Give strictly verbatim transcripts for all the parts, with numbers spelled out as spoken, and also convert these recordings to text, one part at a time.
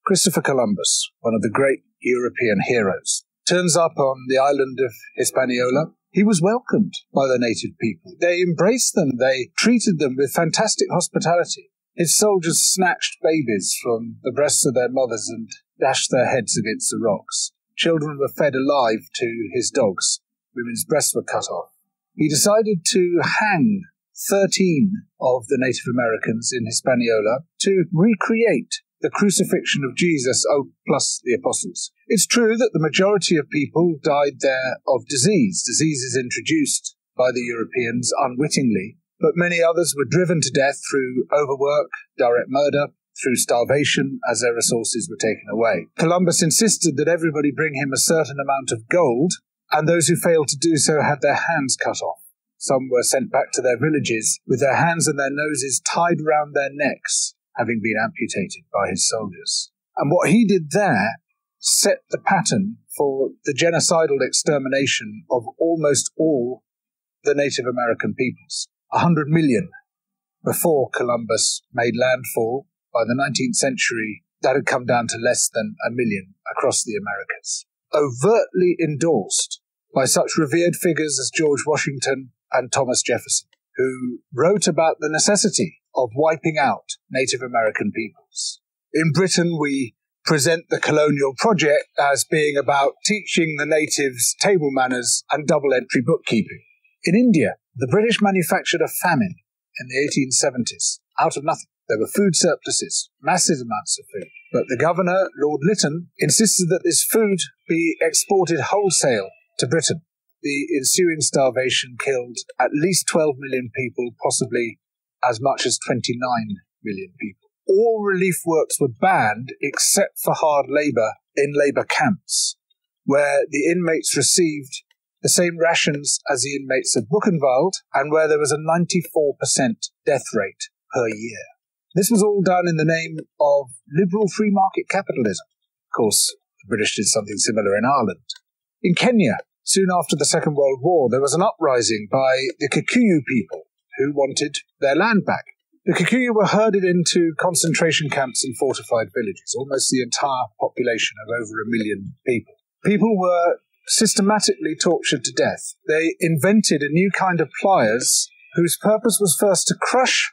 Christopher Columbus, one of the great European heroes, turns up on the island of Hispaniola. He was welcomed by the native people. They embraced them. They treated them with fantastic hospitality. His soldiers snatched babies from the breasts of their mothers and dashed their heads against the rocks. Children were fed alive to his dogs. Women's breasts were cut off. He decided to hang thirteen of the Native Americans in Hispaniola to recreate the crucifixion of Jesus, oh, plus the apostles. It's true that the majority of people died there of disease, diseases introduced by the Europeans unwittingly, but many others were driven to death through overwork, direct murder, through starvation, as their resources were taken away. Columbus insisted that everybody bring him a certain amount of gold, and those who failed to do so had their hands cut off. Some were sent back to their villages with their hands and their noses tied round their necks, having been amputated by his soldiers. And what he did there set the pattern for the genocidal extermination of almost all the Native American peoples. A hundred million before Columbus made landfall. By the nineteenth century, that had come down to less than a million across the Americas. Overtly endorsed by such revered figures as George Washington and Thomas Jefferson, who wrote about the necessity of wiping out Native American peoples. In Britain, we present the colonial project as being about teaching the natives table manners and double-entry bookkeeping. In India, the British manufactured a famine in the eighteen seventies, out of nothing. There were food surpluses, massive amounts of food. But the governor, Lord Lytton, insisted that this food be exported wholesale to Britain. The ensuing starvation killed at least twelve million people, possibly as much as twenty-nine million people. All relief works were banned except for hard labour in labour camps, where the inmates received the same rations as the inmates of Buchenwald, and where there was a ninety-four percent death rate per year. This was all done in the name of liberal free market capitalism. Of course, the British did something similar in Ireland. In Kenya, soon after the Second World War, there was an uprising by the Kikuyu people who wanted their land back. The Kikuyu were herded into concentration camps and fortified villages, almost the entire population of over a million people. People were systematically tortured to death. They invented a new kind of pliers whose purpose was first to crush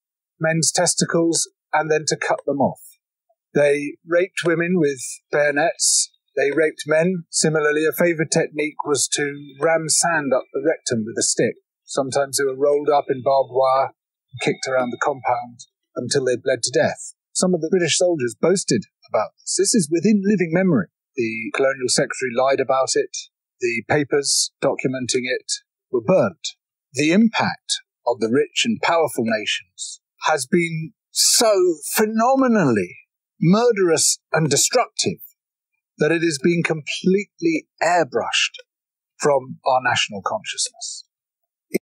men's testicles and then to cut them off. They raped women with bayonets. They raped men. Similarly, a favoured technique was to ram sand up the rectum with a stick. Sometimes they were rolled up in barbed wire and kicked around the compound until they bled to death. Some of the British soldiers boasted about this. This is within living memory. The colonial secretary lied about it. The papers documenting it were burnt. The impact of the rich and powerful nations has been so phenomenally murderous and destructive that it has been completely airbrushed from our national consciousness.